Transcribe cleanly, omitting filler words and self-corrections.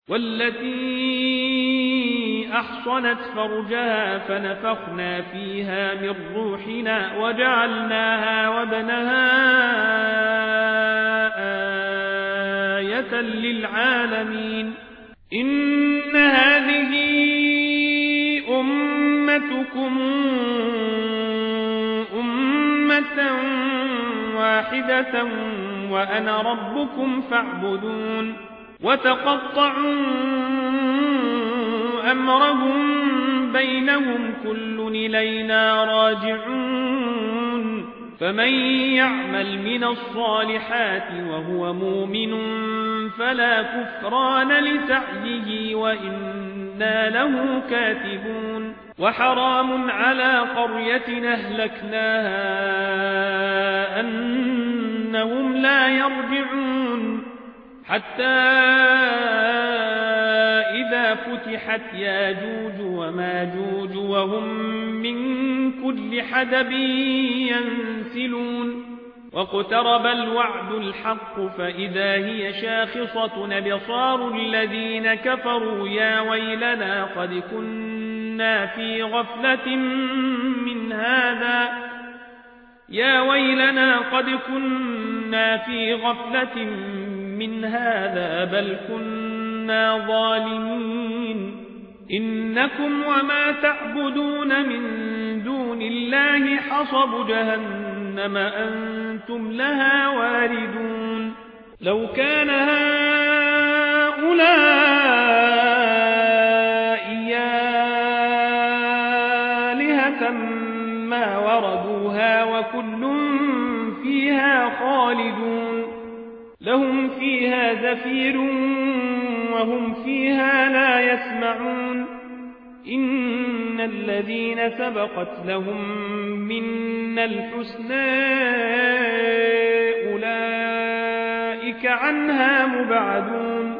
والتي أحصنت فرجها فنفخنا فيها من روحنا وجعلناها وابنها آية للعالمين إن هذه أمتكم أمة واحدة وأنا ربكم فاعبدون وتقطعوا أمرهم بينهم كل إلينا راجعون فمن يعمل من الصالحات وهو مؤمن فلا كفران لسعيه وإنا له كاتبون وحرام على قرية أهلكناها أنهم لا يرجعون حتى إذا فتحت ياجوج وماجوج وهم من كل حدب ينسلون واقترب الوعد الحق فإذا هي شاخصة أبصار الذين كفروا يا ويلنا قد كنا في غفلة من هذا بل كنا ظالمين إنكم وما تعبدون من دون الله حصب جهنم أنتم لها واردون لو كان هؤلاء آلهة ما وردوها وكل فيها خالدون لهم فيها زفير وهم فيها لا يسمعون إن الذين سبقت لهم منا الحسنى أولئك عنها مبعدون